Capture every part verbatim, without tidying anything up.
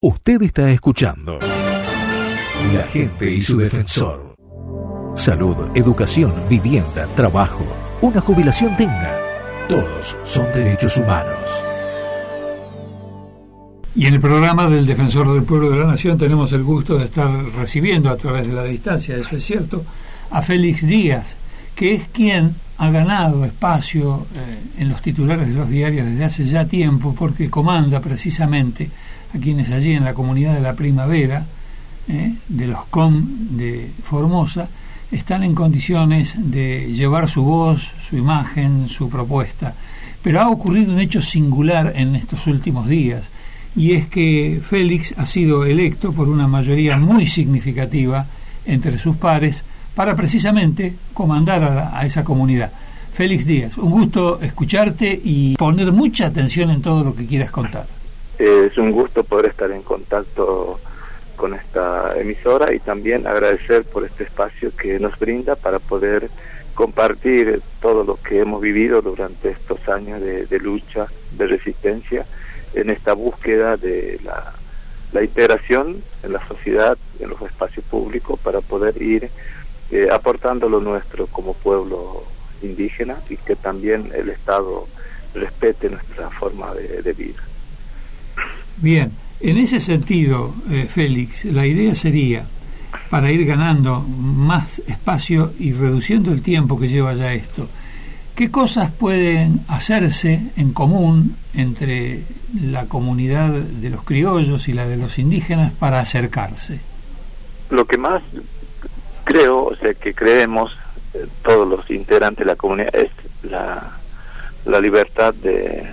Usted está escuchando La Gente y su Defensor. Salud, educación, vivienda, trabajo, una jubilación digna. Todos son derechos humanos. Y en el programa del Defensor del Pueblo de la Nación tenemos el gusto de estar recibiendo a través de la distancia, eso es cierto, a Félix Díaz, que es quien ha ganado espacio eh, en los titulares de los diarios desde hace ya tiempo, porque comanda precisamente a quienes allí en la comunidad de la Primavera, eh, de los C O M de Formosa, están en condiciones de llevar su voz, su imagen, su propuesta. Pero ha ocurrido un hecho singular en estos últimos días, y es que Félix ha sido electo por una mayoría muy significativa entre sus pares para precisamente comandar a, a esa comunidad. Félix Díaz, un gusto escucharte y poner mucha atención en todo lo que quieras contar. Es un gusto poder estar en contacto con esta emisora y también agradecer por este espacio que nos brinda para poder compartir todo lo que hemos vivido durante estos años de, de lucha, de resistencia, en esta búsqueda de la, la integración en la sociedad, en los espacios públicos, para poder ir eh, aportando lo nuestro como pueblo indígena y que también el Estado respete nuestra forma de, de vida. Bien, en ese sentido, eh, Félix, la idea sería, para ir ganando más espacio y reduciendo el tiempo que lleva ya esto, ¿qué cosas pueden hacerse en común entre la comunidad de los criollos y la de los indígenas para acercarse? Lo que más creo, o sea, que creemos eh, todos los integrantes de la comunidad es la, la libertad de,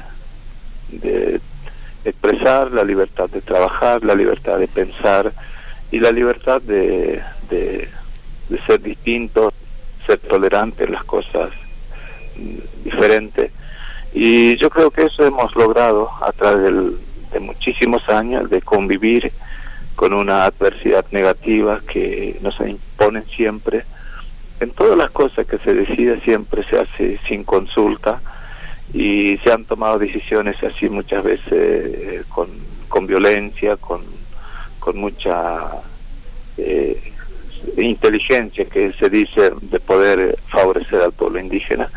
de expresar, la libertad de trabajar, la libertad de pensar y la libertad de, de, de ser distintos, ser tolerantes en las cosas diferentes. Y yo creo que eso hemos logrado a través del, de muchísimos años de convivir con una adversidad negativa que nos imponen siempre. En todas las cosas que se decide siempre se hace sin consulta, y se han tomado decisiones así muchas veces eh, con, con violencia, con, con mucha eh, inteligencia, que se dice, de poder favorecer al pueblo indígena.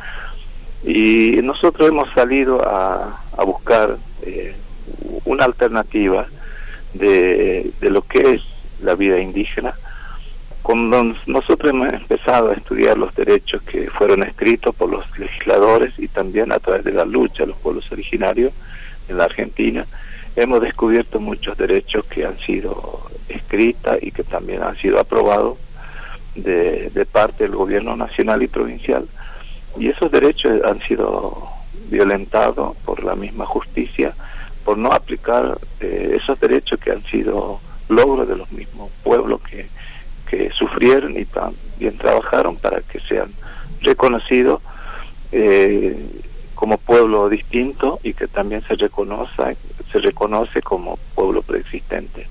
Y nosotros hemos salido a, a buscar eh, una alternativa de, de lo que es la vida indígena. Cuando nosotros hemos empezado a estudiar los derechos que fueron escritos por los legisladores y también a través de la lucha de los pueblos originarios en la Argentina, hemos descubierto muchos derechos que han sido escritos y que también han sido aprobados de, de parte del gobierno nacional y provincial. Y esos derechos han sido violentados por la misma justicia, por no aplicar eh, esos derechos que han sido logros de los mismos pueblos que que sufrieron y también trabajaron para que sean reconocidos eh, como pueblo distinto y que también se reconoce, se reconoce como pueblo preexistente.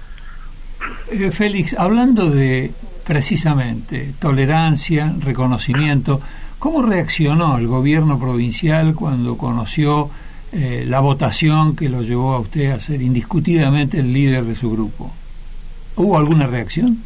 Eh, Félix, hablando de precisamente tolerancia, reconocimiento, ¿cómo reaccionó el gobierno provincial cuando conoció eh, la votación que lo llevó a usted a ser indiscutidamente el líder de su grupo? ¿Hubo alguna reacción?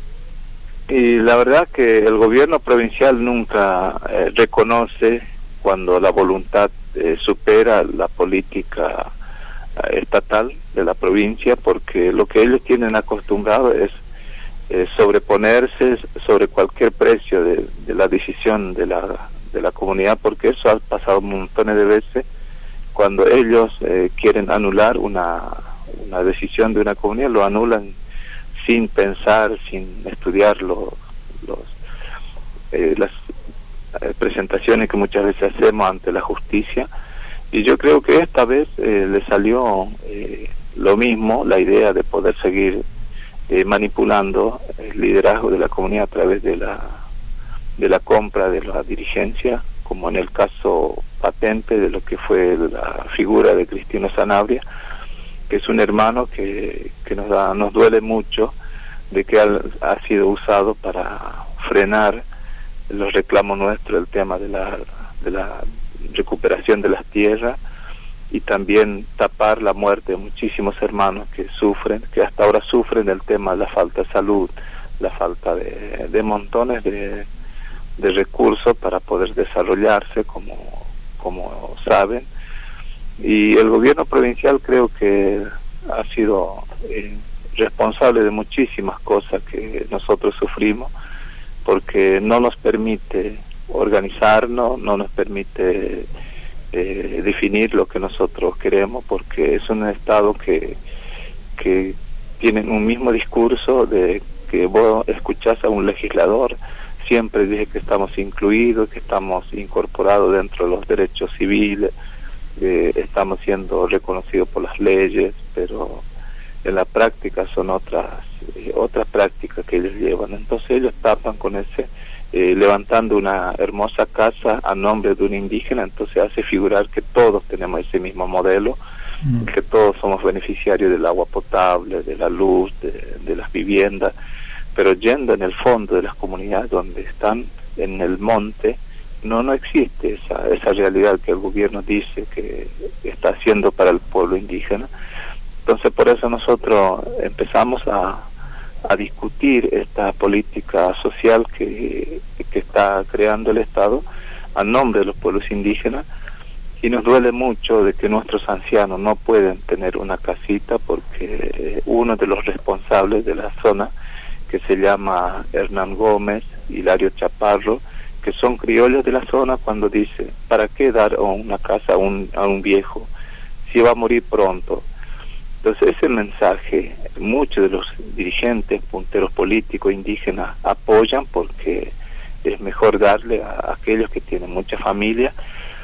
Y la verdad que el gobierno provincial nunca eh, reconoce cuando la voluntad eh, supera la política eh, estatal de la provincia, porque lo que ellos tienen acostumbrado es eh, sobreponerse sobre cualquier precio de, de la decisión de la, de la comunidad, porque eso ha pasado montones de veces cuando ellos eh, quieren anular una, una decisión de una comunidad, lo anulan sin pensar, sin estudiar los, los, eh, las eh, presentaciones que muchas veces hacemos ante la justicia. Y yo creo que esta vez eh, le salió eh, lo mismo, la idea de poder seguir eh, manipulando el liderazgo de la comunidad a través de la de la compra de la dirigencia, como en el caso patente de lo que fue la figura de Cristino Sanabria, que es un hermano que, que nos da, nos duele mucho de que ha, ha sido usado para frenar los reclamos nuestros, el tema de la, de la recuperación de las tierras y también tapar la muerte de muchísimos hermanos que sufren, que hasta ahora sufren el tema de la falta de salud, la falta de, de montones de, de recursos para poder desarrollarse como, como saben. Y el gobierno provincial creo que ha sido eh, responsable de muchísimas cosas que nosotros sufrimos, porque no nos permite organizarnos, no nos permite eh, definir lo que nosotros queremos, porque es un estado que, que tiene un mismo discurso de que vos escuchás a un legislador, siempre dice que estamos incluidos, que estamos incorporados dentro de los derechos civiles, eh, estamos siendo reconocidos por las leyes, pero en la práctica son otras eh, otras prácticas que ellos llevan. Entonces ellos tapan con ese, eh, levantando una hermosa casa a nombre de un indígena, entonces hace figurar que todos tenemos ese mismo modelo, mm. que todos somos beneficiarios del agua potable, de la luz, de, de las viviendas, pero yendo en el fondo de las comunidades donde están en el monte, no no existe esa esa realidad que el gobierno dice que está haciendo para el pueblo indígena. Entonces por eso nosotros empezamos a, a discutir esta política social que, que está creando el Estado a nombre de los pueblos indígenas, y nos duele mucho de que nuestros ancianos no pueden tener una casita porque uno de los responsables de la zona, que se llama Hernán Gómez, Hilario Chaparro, que son criollos de la zona, cuando dice, ¿para qué dar una casa a un, a un viejo si va a morir pronto? Entonces ese mensaje muchos de los dirigentes, punteros políticos indígenas apoyan, porque es mejor darle a, a aquellos que tienen mucha familia,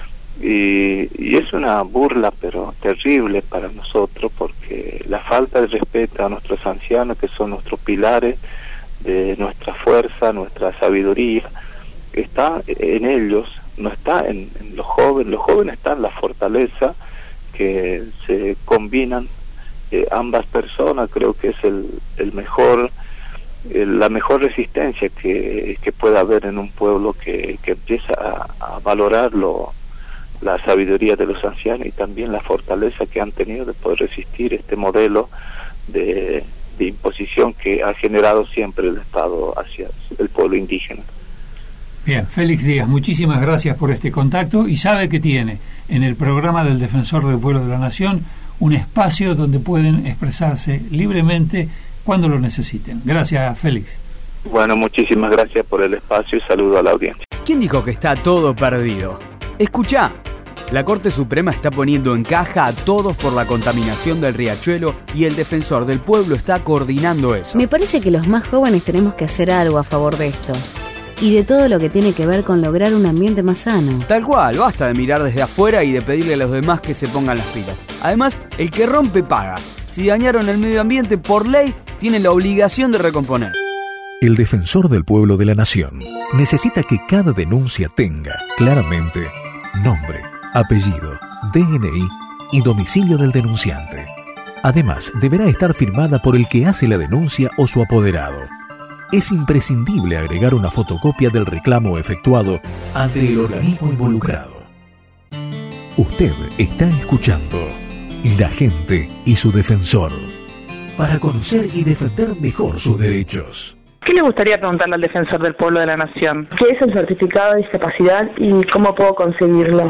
y, y es una burla pero terrible para nosotros, porque la falta de respeto a nuestros ancianos, que son nuestros pilares de nuestra fuerza, nuestra sabiduría, está en ellos, no está en, en los jóvenes. Los jóvenes están en la fortaleza, que se combinan eh, ambas personas. Creo que es el, el mejor el, la mejor resistencia que, que pueda haber en un pueblo que, que empieza a, a valorar lo, la sabiduría de los ancianos, y también la fortaleza que han tenido de poder resistir este modelo de, de imposición que ha generado siempre el Estado hacia el pueblo indígena. Bien, Félix Díaz, muchísimas gracias por este contacto, y sabe que tiene en el programa del Defensor del Pueblo de la Nación un espacio donde pueden expresarse libremente cuando lo necesiten. Gracias, Félix. Bueno, muchísimas gracias por el espacio y saludo a la audiencia. ¿Quién dijo que está todo perdido? Escuchá, la Corte Suprema está poniendo en caja a todos por la contaminación del riachuelo, y el Defensor del Pueblo está coordinando eso. Me parece que los más jóvenes tenemos que hacer algo a favor de esto, y de todo lo que tiene que ver con lograr un ambiente más sano. Tal cual, basta de mirar desde afuera y de pedirle a los demás que se pongan las pilas. Además, el que rompe paga. Si dañaron el medio ambiente, por ley, tiene la obligación de recomponer. El Defensor del Pueblo de la Nación necesita que cada denuncia tenga claramente nombre, apellido, D N I y domicilio del denunciante. Además, deberá estar firmada por el que hace la denuncia o su apoderado. Es imprescindible agregar una fotocopia del reclamo efectuado ante el organismo involucrado. Usted está escuchando La Gente y su Defensor, para conocer y defender mejor sus derechos. ¿Qué le gustaría preguntarle al Defensor del Pueblo de la Nación? ¿Qué es el certificado de discapacidad y cómo puedo conseguirlo?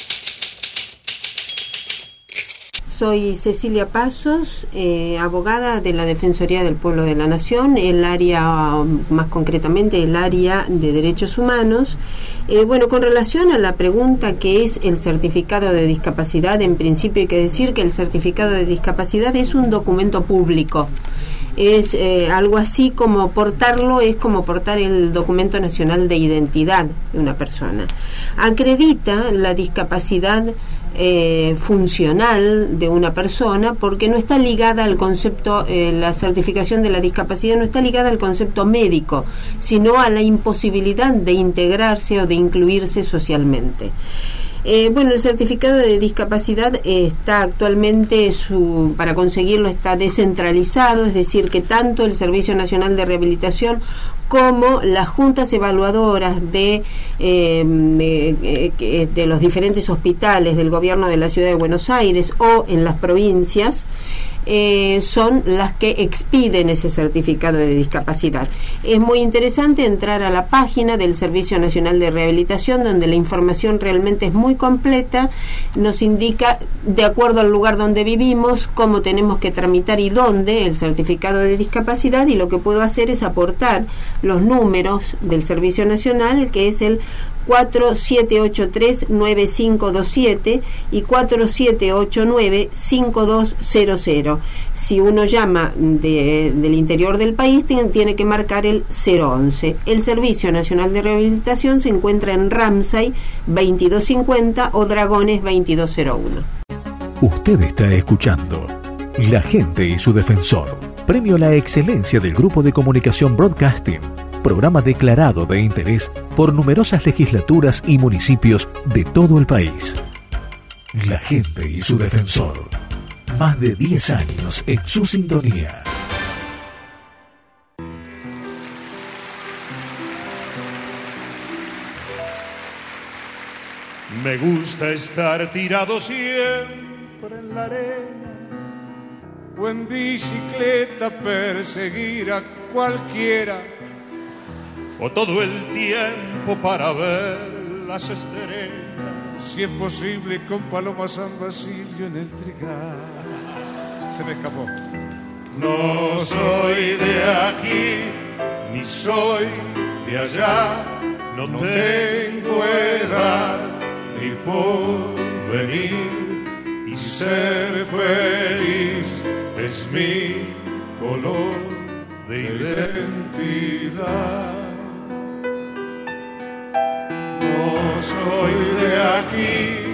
Soy Cecilia Pasos, eh, abogada de la Defensoría del Pueblo de la Nación, el área, más concretamente el área de Derechos Humanos. Eh, bueno, con relación a la pregunta que es el certificado de discapacidad, en principio hay que decir que el certificado de discapacidad es un documento público. Es eh, algo así como portarlo, es como portar el documento nacional de identidad de una persona. Acredita la discapacidad eh, funcional de una persona, porque no está ligada al concepto, eh, la certificación de la discapacidad no está ligada al concepto médico, sino a la imposibilidad de integrarse o de incluirse socialmente. Eh, bueno, el certificado de discapacidad eh, está actualmente, su, para conseguirlo está descentralizado, es decir, que tanto el Servicio Nacional de Rehabilitación como las juntas evaluadoras de, eh, de, de los diferentes hospitales del gobierno de la Ciudad de Buenos Aires o en las provincias, Eh, son las que expiden ese certificado de discapacidad. Es muy interesante entrar a la página del Servicio Nacional de Rehabilitación, donde la información realmente es muy completa, nos indica de acuerdo al lugar donde vivimos cómo tenemos que tramitar y dónde el certificado de discapacidad, y lo que puedo hacer es aportar los números del Servicio Nacional, que es el cuatro siete ocho tres nueve cinco dos siete y cuatro siete ocho nueve cinco dos cero cero. Si uno llama de, del interior del país, tiene, tiene que marcar el cero once. El Servicio Nacional de Rehabilitación se encuentra en Ramsay veintidós cincuenta o Dragones veintidós cero uno. Usted está escuchando La Gente y su Defensor, premio a la excelencia del Grupo de Comunicación Broadcasting, programa declarado de interés por numerosas legislaturas y municipios de todo el país. La Gente y su Defensor, más de diez años en su sintonía. Me gusta estar tirado siempre en la arena o en bicicleta perseguir a cualquiera, o todo el tiempo para ver las estrellas, si es posible con Paloma San Basilio en el trigal. Se me escapó. No soy de aquí, ni soy de allá, no tengo edad ni por venir, y ser feliz es mi color de identidad. No soy de aquí,